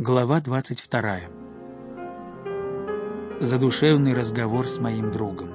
Глава 22. Задушевный разговор с моим другом.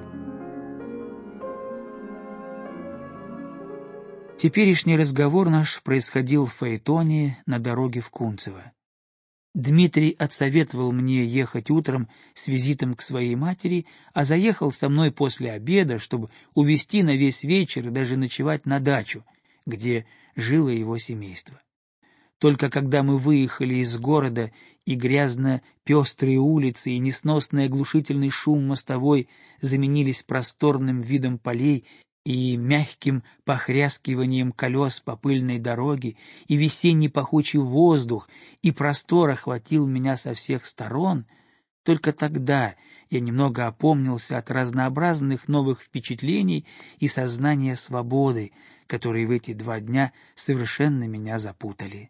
Теперешний разговор наш происходил в фаэтоне на дороге в Кунцево. Дмитрий отсоветовал мне ехать утром с визитом к своей матери, а заехал со мной после обеда, чтобы увезти на весь вечер и даже ночевать на дачу, где жило его семейство. Только когда мы выехали из города, и грязно-пестрые улицы и несносный оглушительный шум мостовой заменились просторным видом полей и мягким похряскиванием колес по пыльной дороге, и весенний пахучий воздух и простор охватил меня со всех сторон, только тогда я немного опомнился от разнообразных новых впечатлений и сознания свободы, которые в эти 2 дня совершенно меня запутали.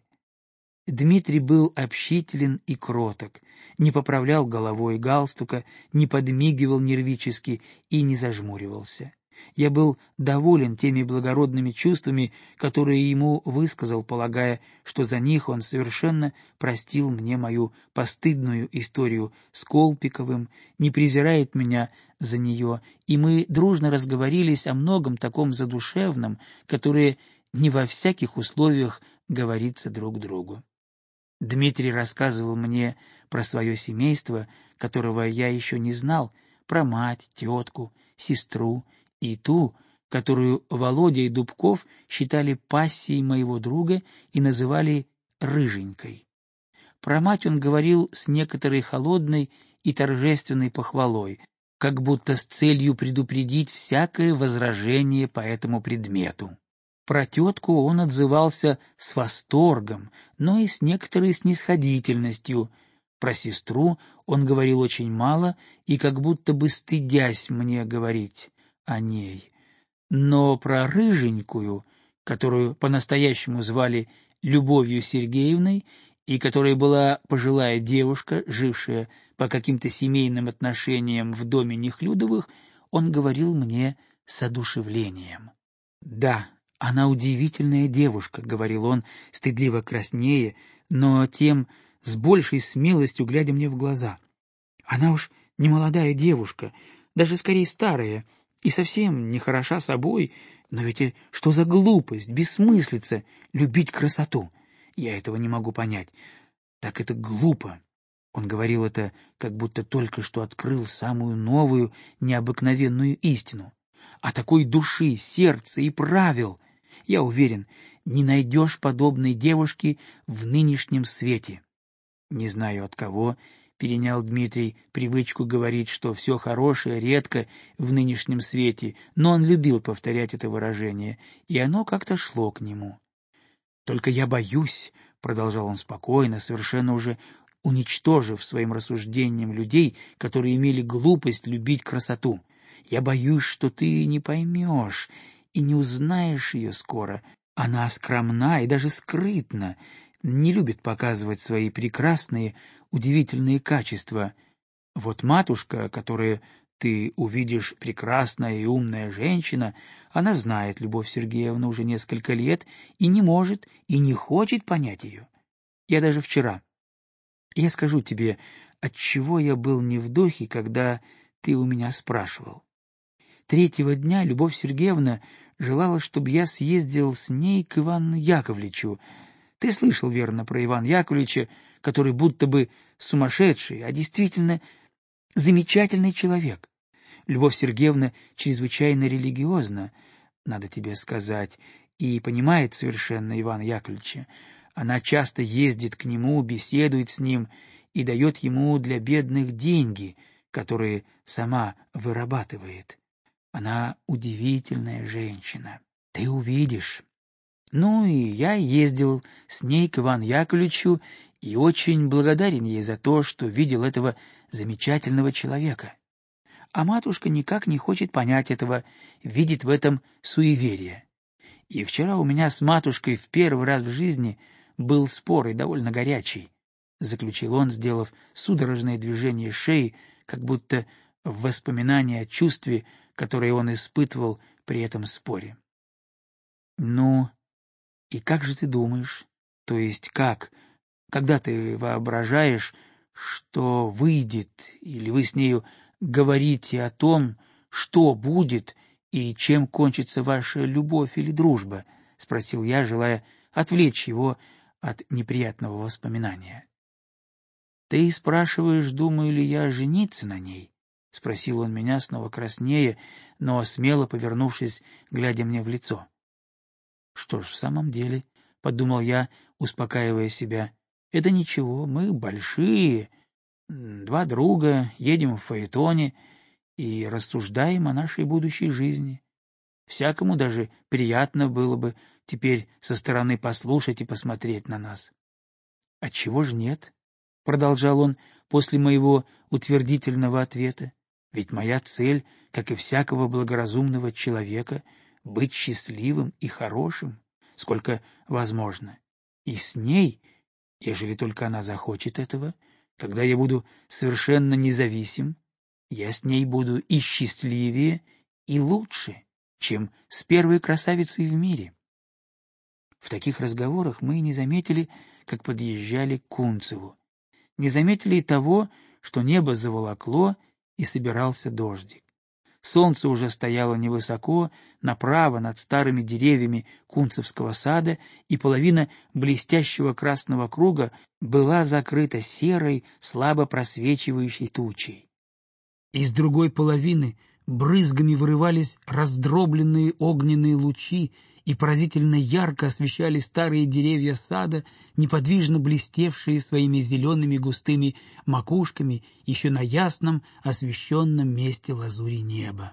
Дмитрий был общителен и кроток, не поправлял головой галстука, не подмигивал нервически и не зажмуривался. Я был доволен теми благородными чувствами, которые ему высказал, полагая, что за них он совершенно простил мне мою постыдную историю с Колпиковым, не презирает меня за нее, и мы дружно разговорились о многом таком задушевном, которое не во всяких условиях говорится друг другу. Дмитрий рассказывал мне про свое семейство, которого я еще не знал, про мать, тетку, сестру и ту, которую Володя и Дубков считали пассией моего друга и называли «рыженькой». Про мать он говорил с некоторой холодной и торжественной похвалой, как будто с целью предупредить всякое возражение по этому предмету. Про тетку он отзывался с восторгом, но и с некоторой снисходительностью. Про сестру он говорил очень мало и как будто бы стыдясь мне говорить о ней. Но про рыженькую, которую по-настоящему звали Любовью Сергеевной, и которая была пожилая девушка, жившая по каким-то семейным отношениям в доме Нехлюдовых, он говорил мне с одушевлением. «Да, она удивительная девушка», — говорил он, стыдливо краснея, но тем с большей смелостью глядя мне в глаза. «Она уж не молодая девушка, даже скорее старая, и совсем не хороша собой, но ведь и что за глупость, бессмыслица любить красоту? Я этого не могу понять. Так это глупо». Он говорил это, как будто только что открыл самую новую, необыкновенную истину. А такой души, сердца и правил, я уверен, не найдешь подобной девушки в нынешнем свете. Не знаю от кого перенял Дмитрий привычку говорить, что все хорошее редко в нынешнем свете, но он любил повторять это выражение, и оно как-то шло к нему. «Только я боюсь», — продолжал он спокойно, совершенно уже уничтожив своим рассуждением людей, которые имели глупость любить красоту, «я боюсь, что ты не поймешь и не узнаешь ее скоро. Она скромна и даже скрытна, не любит показывать свои прекрасные, удивительные качества. Вот матушка, которая ты увидишь прекрасная и умная женщина, она знает Любовь Сергеевну уже несколько лет и не может и не хочет понять ее. Я даже вчера. Я скажу тебе, отчего я был не в духе, когда ты у меня спрашивал. 3-го дня Любовь Сергеевна желала, чтобы я съездил с ней к Ивану Яковлевичу. Ты слышал, верно, про Ивана Яковлевича, который будто бы сумасшедший, а действительно замечательный человек. Любовь Сергеевна чрезвычайно религиозна, надо тебе сказать, и понимает совершенно Ивана Яковлевича. Она часто ездит к нему, беседует с ним и дает ему для бедных деньги, которые сама вырабатывает. Она удивительная женщина. Ты увидишь. Ну и я ездил с ней к Ивану Яковлевичу и очень благодарен ей за то, что видел этого замечательного человека. А матушка никак не хочет понять этого, видит в этом суеверие. И вчера у меня с матушкой в первый раз в жизни был спор и довольно горячий, — заключил он, сделав судорожное движение шеи, как будто в воспоминании о чувстве, которое он испытывал при этом споре. — Ну, и как же ты думаешь? То есть как когда ты воображаешь, что выйдет, или вы с нею говорите о том, что будет и чем кончится ваша любовь или дружба? — спросил я, желая отвлечь его от неприятного воспоминания. — Ты спрашиваешь, думаю ли я жениться на ней? — спросил он меня, снова краснея, но смело повернувшись, глядя мне в лицо. — Что ж, в самом деле, — подумал я, успокаивая себя, — это ничего, мы большие, два друга, едем в фаэтоне и рассуждаем о нашей будущей жизни. Всякому даже приятно было бы теперь со стороны послушать и посмотреть на нас. — Отчего ж нет? — продолжал он после моего утвердительного ответа. — Ведь моя цель, как и всякого благоразумного человека, быть счастливым и хорошим, сколько возможно. И с ней, ежели только она захочет этого, когда я буду совершенно независим, я с ней буду и счастливее, и лучше, чем с первой красавицей в мире. В таких разговорах мы не заметили, как подъезжали к Кунцеву. Не заметили и того, что небо заволокло и собирался дождик. Солнце уже стояло невысоко, направо над старыми деревьями Кунцевского сада, и половина блестящего красного круга была закрыта серой, слабо просвечивающей тучей. Из другой половины брызгами вырывались раздробленные огненные лучи и поразительно ярко освещали старые деревья сада, неподвижно блестевшие своими зелеными густыми макушками еще на ясном освещенном месте лазури неба.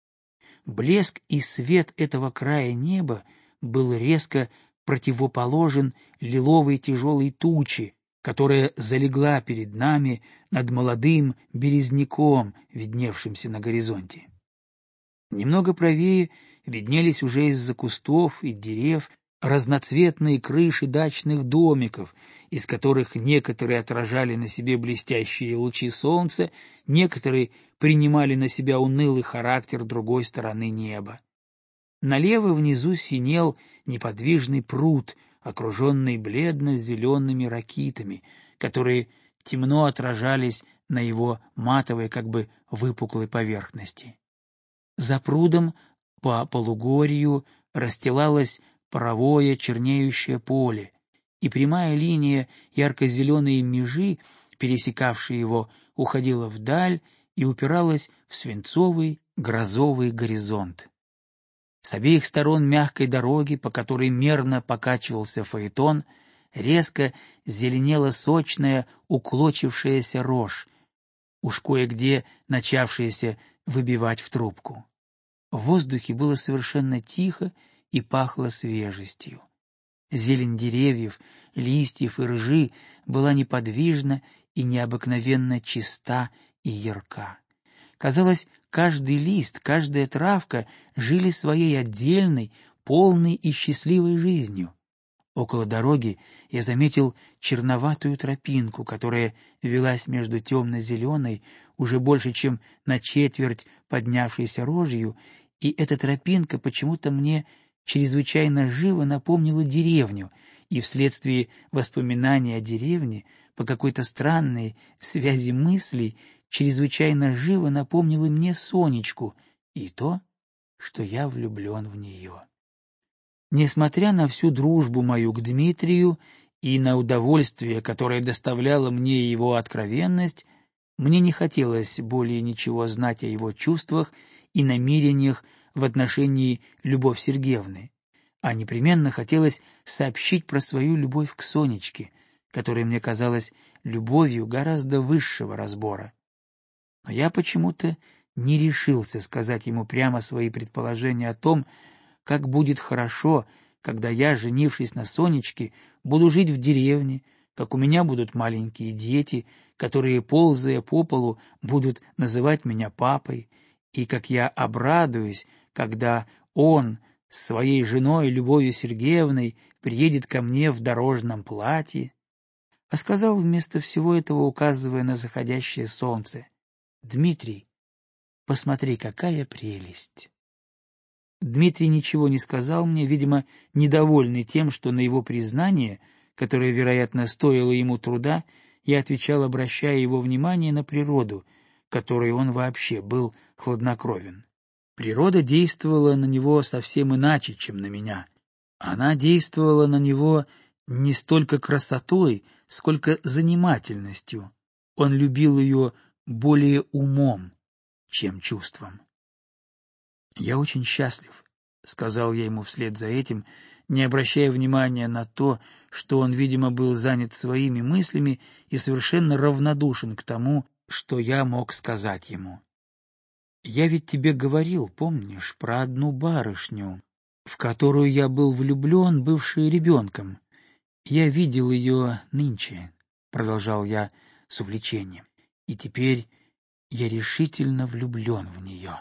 Блеск и свет этого края неба был резко противоположен лиловой тяжелой туче, которая залегла перед нами над молодым березняком, видневшимся на горизонте. Немного правее виднелись уже из-за кустов и дерев разноцветные крыши дачных домиков, из которых некоторые отражали на себе блестящие лучи солнца, некоторые принимали на себя унылый характер другой стороны неба. Налево внизу синел неподвижный пруд, окруженный бледно-зелеными ракитами, которые темно отражались на его матовой, как бы выпуклой поверхности. За прудом по полугорью расстилалось паровое чернеющее поле, и прямая линия ярко-зеленой межи, пересекавшая его, уходила вдаль и упиралась в свинцовый грозовый горизонт. С обеих сторон мягкой дороги, по которой мерно покачивался фаэтон, резко зеленела сочная уклочившаяся рожь, уж кое-где начавшаяся выбивать в трубку. В воздухе было совершенно тихо и пахло свежестью. Зелень деревьев, листьев и ржи была неподвижна и необыкновенно чиста и ярка. Казалось, каждый лист, каждая травка жили своей отдельной, полной и счастливой жизнью. Около дороги я заметил черноватую тропинку, которая велась между темно-зеленой, уже больше чем на четверть поднявшейся рожью, и эта тропинка почему-то мне чрезвычайно живо напомнила деревню, и вследствие воспоминаний о деревне, по какой-то странной связи мыслей, чрезвычайно живо напомнила мне Сонечку и то, что я влюблен в нее. Несмотря на всю дружбу мою к Дмитрию и на удовольствие, которое доставляла мне его откровенность, мне не хотелось более ничего знать о его чувствах и намерениях в отношении Любовь Сергеевны, а непременно хотелось сообщить про свою любовь к Сонечке, которая мне казалась любовью гораздо высшего разбора. Но я почему-то не решился сказать ему прямо свои предположения о том, как будет хорошо, когда я, женившись на Сонечке, буду жить в деревне, как у меня будут маленькие дети, которые, ползая по полу, будут называть меня папой, и как я обрадуюсь, когда он с своей женой Любовью Сергеевной приедет ко мне в дорожном платье. А сказал вместо всего этого, указывая на заходящее солнце: «Дмитрий, посмотри, какая прелесть!» Дмитрий ничего не сказал мне, видимо, недовольный тем, что на его признание, которая, вероятно, стоила ему труда, я отвечал, обращая его внимание на природу, которой он вообще был хладнокровен. Природа действовала на него совсем иначе, чем на меня. Она действовала на него не столько красотой, сколько занимательностью. Он любил ее более умом, чем чувством. «Я очень счастлив», — сказал я ему вслед за этим, не обращая внимания на то, что он, видимо, был занят своими мыслями и совершенно равнодушен к тому, что я мог сказать ему. «Я ведь тебе говорил, помнишь, про одну барышню, в которую я был влюблен, бывшей ребенком. Я видел ее нынче», — продолжал я с увлечением, — «и теперь я решительно влюблен в нее».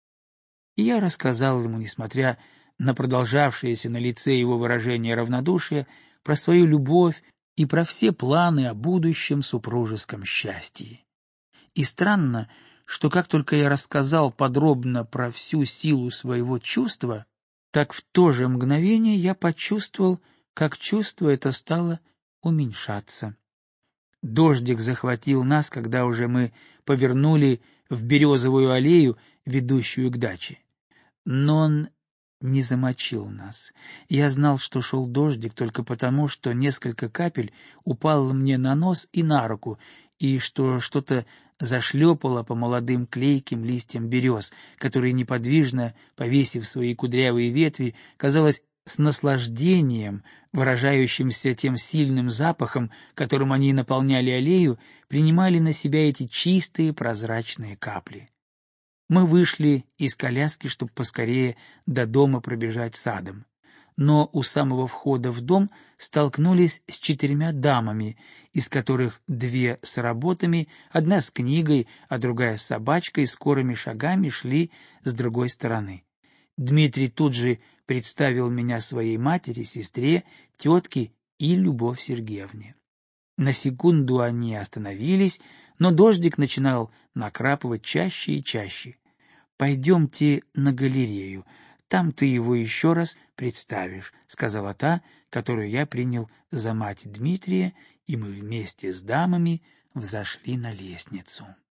И я рассказал ему, несмотря на продолжавшееся на лице его выражение равнодушия, про свою любовь и про все планы о будущем супружеском счастье. И странно, что как только я рассказал подробно про всю силу своего чувства, так в то же мгновение я почувствовал, как чувство это стало уменьшаться. Дождик захватил нас, когда уже мы повернули в березовую аллею, ведущую к даче. Но он не замочил нас. Я знал, что шел дождик только потому, что несколько капель упало мне на нос и на руку, и что что-то зашлепало по молодым клейким листьям берез, которые, неподвижно повесив свои кудрявые ветви, казалось, с наслаждением, выражающимся тем сильным запахом, которым они наполняли аллею, принимали на себя эти чистые прозрачные капли. Мы вышли из коляски, чтобы поскорее до дома пробежать садом. Но у самого входа в дом столкнулись с 4 дамами, из которых 2 с работами, одна с книгой, а другая с собачкой, скорыми шагами шли с другой стороны. Дмитрий тут же представил меня своей матери, сестре, тетке и Любовь Сергеевне. На секунду они остановились, но дождик начинал накрапывать чаще и чаще. «Пойдемте на галерею, там ты его еще раз представишь», — сказала та, которую я принял за мать Дмитрия, и мы вместе с дамами взошли на лестницу.